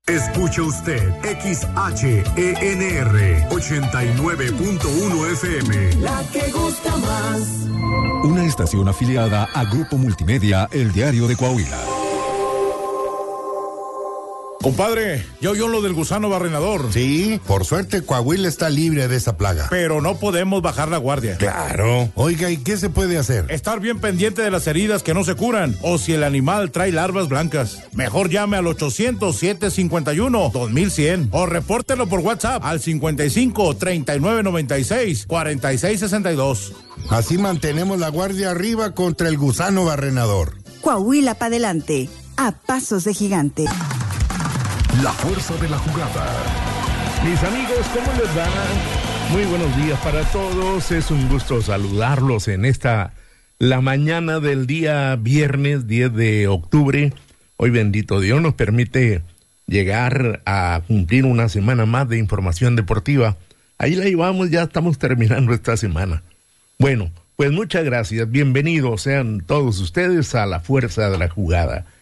Escuche usted XHENR 89.1 FM. La que gusta más. Una estación afiliada a Grupo Multimedia, El Diario de Coahuila. Compadre, ¿ya oyó lo del gusano barrenador? Sí, por suerte Coahuila está libre de esa plaga. Pero no podemos bajar la guardia. Claro. Oiga, ¿y qué se puede hacer? Estar bien pendiente de las heridas que no se curan, o si el animal trae larvas blancas. Mejor llame al 800-751-2100 o repórtelo por WhatsApp al 55-3996-4662. Así mantenemos la guardia arriba contra el gusano barrenador. Coahuila para adelante, a pasos de gigante. La fuerza de la jugada. Mis amigos, ¿cómo les va? Muy buenos días para todos. Es un gusto saludarlos en la mañana del día viernes 10 de octubre. Hoy, bendito Dios, nos permite llegar a cumplir una semana más de información deportiva. Ahí la llevamos, ya estamos terminando esta semana. Bueno, pues muchas gracias. Bienvenidos sean todos ustedes a la fuerza de la jugada.